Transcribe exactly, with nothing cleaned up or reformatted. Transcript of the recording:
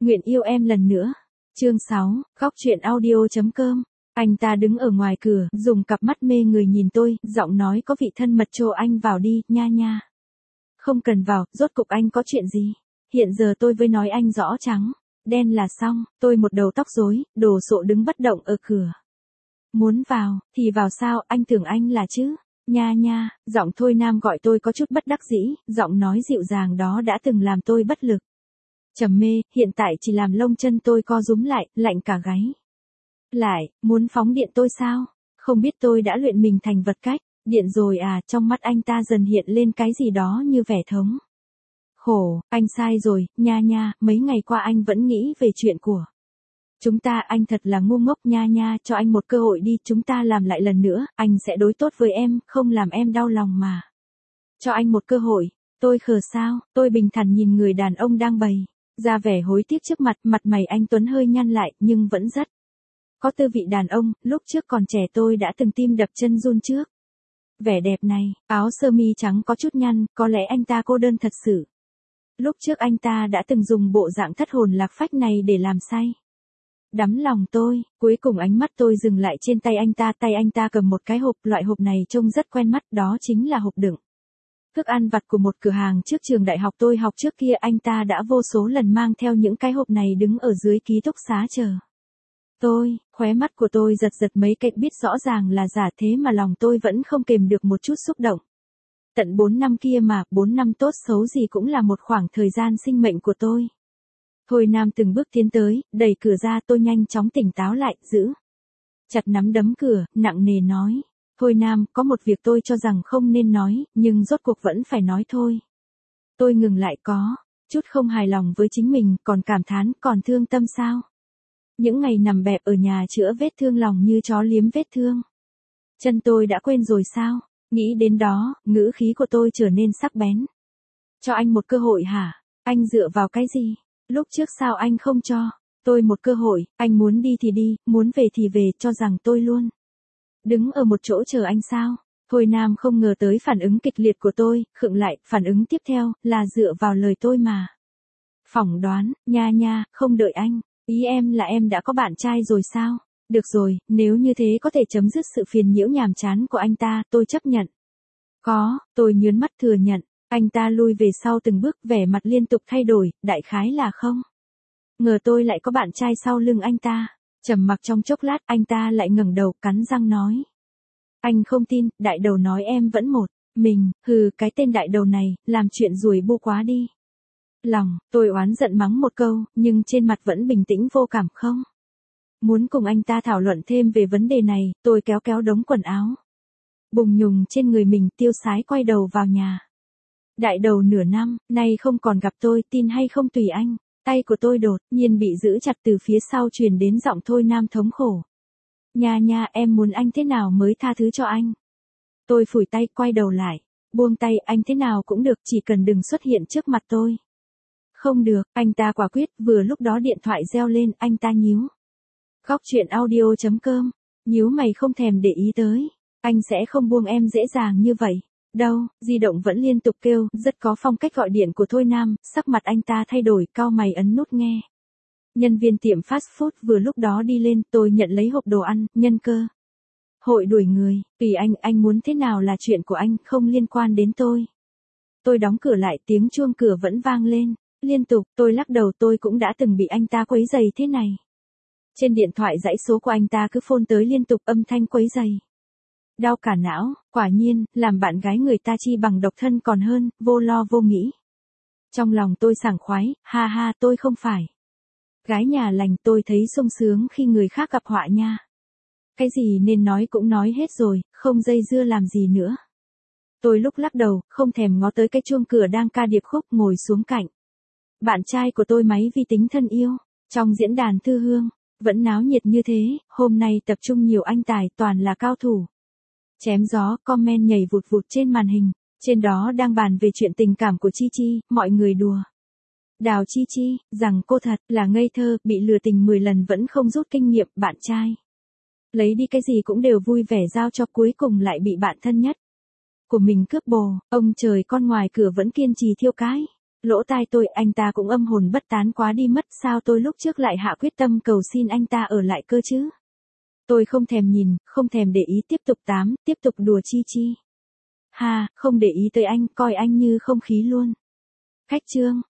Nguyện yêu em lần nữa. Chương sáu, góc truyện audio chấm com. Anh ta đứng ở ngoài cửa, dùng cặp mắt mê người nhìn tôi, giọng nói có vị thân mật. Cho anh vào đi, nha nha. Không cần vào, rốt cục anh có chuyện gì? Hiện giờ tôi với nói anh rõ trắng, đen là xong. Tôi một đầu tóc rối, đồ sộ đứng bất động ở cửa. Muốn vào, thì vào sao, anh tưởng anh là chứ? Nha nha, giọng Thôi Nam gọi tôi có chút bất đắc dĩ, giọng nói dịu dàng đó đã từng làm tôi bất lực. Trầm mê, hiện tại chỉ làm lông chân tôi co rúm lại, lạnh cả gáy. Lại, muốn phóng điện tôi sao? Không biết tôi đã luyện mình thành vật cách, điện rồi à, trong mắt anh ta dần hiện lên cái gì đó như vẻ thống khổ. Anh sai rồi, nha nha, mấy ngày qua anh vẫn nghĩ về chuyện của chúng ta. Anh thật là ngu ngốc nha nha, cho anh một cơ hội đi, chúng ta làm lại lần nữa, anh sẽ đối tốt với em, không làm em đau lòng mà. Cho anh một cơ hội. Tôi khờ sao? Tôi bình thản nhìn người đàn ông đang bày ra vẻ hối tiếc trước mặt, mặt mày anh Tuấn hơi nhăn lại, nhưng vẫn rất có tư vị đàn ông. Lúc trước còn trẻ tôi đã từng tim đập chân run trước vẻ đẹp này. Áo sơ mi trắng có chút nhăn, có lẽ anh ta cô đơn thật sự. Lúc trước anh ta đã từng dùng bộ dạng thất hồn lạc phách này để làm say đắm lòng tôi. Cuối cùng ánh mắt tôi dừng lại trên tay anh ta. Tay anh ta cầm một cái hộp, loại hộp này trông rất quen mắt, đó chính là hộp đựng thức ăn vặt của một cửa hàng trước trường đại học tôi học trước kia. Anh ta đã vô số lần mang theo những cái hộp này đứng ở dưới ký túc xá chờ tôi. Khóe mắt của tôi giật giật mấy cái, biết rõ ràng là giả thế mà lòng tôi vẫn không kềm được một chút xúc động. Tận bốn năm kia mà, bốn năm tốt xấu gì cũng là một khoảng thời gian sinh mệnh của tôi. Thôi Nam từng bước tiến tới, đẩy cửa ra. Tôi nhanh chóng tỉnh táo lại, giữ chặt nắm đấm cửa, nặng nề nói. Thôi Nam, có một việc tôi cho rằng không nên nói, nhưng rốt cuộc vẫn phải nói thôi. Tôi ngừng lại, có chút không hài lòng với chính mình, còn cảm thán, còn thương tâm sao? Những ngày nằm bẹp ở nhà chữa vết thương lòng như chó liếm vết thương chân tôi đã quên rồi sao? Nghĩ đến đó, ngữ khí của tôi trở nên sắc bén. Cho anh một cơ hội hả? Anh dựa vào cái gì? Lúc trước sao anh không cho tôi một cơ hội? Anh muốn đi thì đi, muốn về thì về, cho rằng tôi luôn đứng ở một chỗ chờ anh sao? Thôi Nam không ngờ tới phản ứng kịch liệt của tôi, khựng lại. Phản ứng tiếp theo là dựa vào lời tôi mà phỏng đoán. Nha nha, không đợi anh. Ý em là em đã có bạn trai rồi sao? Được rồi, nếu như thế có thể chấm dứt sự phiền nhiễu nhàm chán của anh ta, tôi chấp nhận. Có, tôi nhớn mắt thừa nhận. Anh ta lui về sau từng bước, vẻ mặt liên tục thay đổi, đại khái là không ngờ tôi lại có bạn trai sau lưng anh ta. Trầm mặc trong chốc lát, anh ta lại ngẩng đầu, cắn răng nói. Anh không tin, đại đầu nói em vẫn một mình. Hừ, cái tên đại đầu này, làm chuyện ruồi bu quá đi. Lòng, tôi oán giận mắng một câu, nhưng trên mặt vẫn bình tĩnh vô cảm. Không muốn cùng anh ta thảo luận thêm về vấn đề này. Tôi kéo kéo đống quần áo bùng nhùng trên người mình, tiêu sái quay đầu vào nhà. Đại đầu nửa năm nay không còn gặp tôi, tin hay không tùy anh. Tay của tôi đột nhiên bị giữ chặt, từ phía sau truyền đến giọng Thôi Nam thống khổ. Nha nha, em muốn anh thế nào mới tha thứ cho anh? Tôi phủi tay, quay đầu lại. Buông tay, anh thế nào cũng được, chỉ cần đừng xuất hiện trước mặt tôi. Không được, anh ta quả quyết. Vừa lúc đó điện thoại reo lên, anh ta nhíu. Góc truyện audio chấm com. Nhíu mày không thèm để ý tới. Anh sẽ không buông em dễ dàng như vậy đâu. Di động vẫn liên tục kêu, rất có phong cách gọi điện của Thôi Nam. Sắc mặt anh ta thay đổi, cau mày ấn nút nghe. Nhân viên tiệm fast food vừa lúc đó đi lên. Tôi nhận lấy hộp đồ ăn, nhân cơ hội đuổi người. Tùy anh, anh muốn thế nào là chuyện của anh, không liên quan đến tôi. Tôi đóng cửa lại, tiếng chuông cửa vẫn vang lên liên tục. Tôi lắc đầu, tôi cũng đã từng bị anh ta quấy rầy thế này. Trên điện thoại dãy số của anh ta cứ phone tới liên tục, âm thanh quấy rầy đau cả não. Quả nhiên, làm bạn gái người ta chi bằng độc thân còn hơn, vô lo vô nghĩ. Trong lòng tôi sảng khoái, ha ha, tôi không phải gái nhà lành. Tôi thấy sung sướng khi người khác gặp họa nha. Cái gì nên nói cũng nói hết rồi, không dây dưa làm gì nữa. Tôi lúc lắc đầu, không thèm ngó tới cái chuông cửa đang ca điệp khúc, ngồi xuống cạnh bạn trai của tôi, máy vi tính thân yêu. Trong diễn đàn Thư Hương vẫn náo nhiệt như thế, hôm nay tập trung nhiều anh tài, toàn là cao thủ chém gió. Comment nhảy vụt vụt trên màn hình, trên đó đang bàn về chuyện tình cảm của Chi Chi. Mọi người đùa đào Chi Chi rằng cô thật là ngây thơ, bị lừa tình mười lần vẫn không rút kinh nghiệm. Bạn trai lấy đi cái gì cũng đều vui vẻ giao cho, cuối cùng lại bị bạn thân nhất của mình cướp bồ. Ông trời, con ngoài cửa vẫn kiên trì thiêu cái Lỗ tai tôi, anh ta cũng âm hồn bất tán quá đi mất, sao tôi lúc trước lại hạ quyết tâm cầu xin anh ta ở lại cơ chứ? Tôi không thèm nhìn, không thèm để ý, tiếp tục tám, tiếp tục đùa chi chi. Ha, không để ý tới anh, coi anh như không khí luôn. Khách trương.